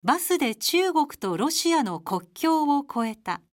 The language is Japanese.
バスで中国とロシアの国境を越えた。